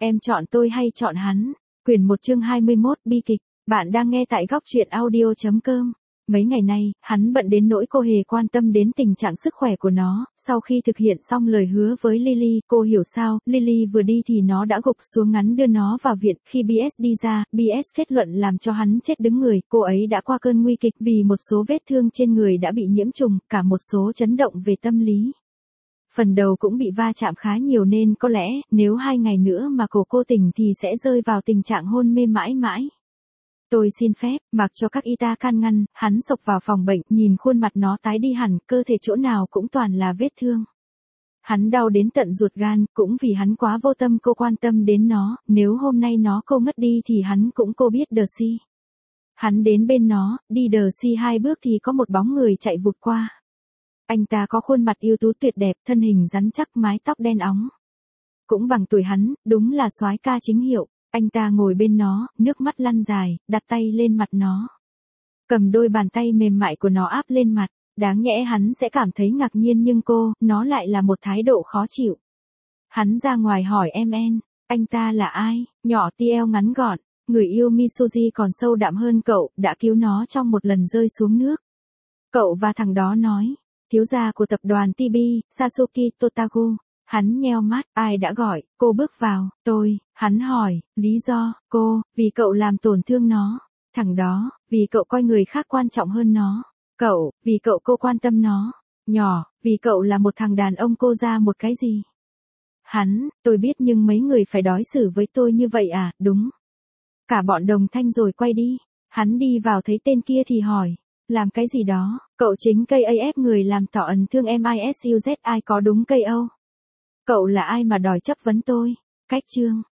Em chọn tôi hay chọn hắn? Quyển 1 chương 21 bi kịch. Bạn đang nghe tại góc truyện audio.com. Mấy ngày nay, hắn bận đến nỗi cô hề quan tâm đến tình trạng sức khỏe của nó. Sau khi thực hiện xong lời hứa với Lily, cô hiểu sao, Lily vừa đi thì nó đã gục xuống ngắn đưa nó vào viện. Khi BS đi ra, BS kết luận làm cho hắn chết đứng người. Cô ấy đã qua cơn nguy kịch vì một số vết thương trên người đã bị nhiễm trùng, cả một số chấn động về tâm lý. Phần đầu cũng bị va chạm khá nhiều nên có lẽ, nếu 2 ngày nữa mà cô tỉnh thì sẽ rơi vào tình trạng hôn mê mãi mãi. Tôi xin phép, mặc cho các y tá can ngăn, hắn xộc vào phòng bệnh, nhìn khuôn mặt nó tái đi hẳn, cơ thể chỗ nào cũng toàn là vết thương. Hắn đau đến tận ruột gan, cũng vì hắn quá vô tâm cô quan tâm đến nó, nếu hôm nay nó cô ngất đi thì hắn cũng cô biết đờ si. Hắn đến bên nó, đi đờ si 2 bước thì có một bóng người chạy vụt qua. Anh ta có khuôn mặt ưu tú tuyệt đẹp, thân hình rắn chắc, mái tóc đen óng. Cũng bằng tuổi hắn, đúng là soái ca chính hiệu. Anh ta ngồi bên nó, nước mắt lăn dài, đặt tay lên mặt nó. Cầm đôi bàn tay mềm mại của nó áp lên mặt. Đáng nhẽ hắn sẽ cảm thấy ngạc nhiên nhưng nó lại là một thái độ khó chịu. Hắn ra ngoài hỏi em, anh ta là ai? Nhỏ ti eo ngắn gọn, người yêu Mitsuji còn sâu đậm hơn cậu, đã cứu nó trong một lần rơi xuống nước. Cậu và thằng đó nói. Thiếu gia của tập đoàn TB, Sasuke Totagu. Hắn nheo mắt, ai đã gọi, cô bước vào, hắn hỏi, lý do, vì cậu làm tổn thương nó. Thằng đó, vì cậu coi người khác quan trọng hơn nó. Cậu, vì cô quan tâm nó. Nhỏ, vì cậu là một thằng đàn ông cô ra một cái gì. Hắn, tôi biết nhưng mấy người phải đối xử với tôi như vậy à, đúng. Cả bọn đồng thanh rồi quay đi. Hắn đi vào thấy tên kia thì hỏi. Làm cái gì đó, cậu chính cây AF người làm tỏ ấn thương MISUZ ai có đúng cây Âu. Cậu là ai mà đòi chấp vấn tôi? Cách chương.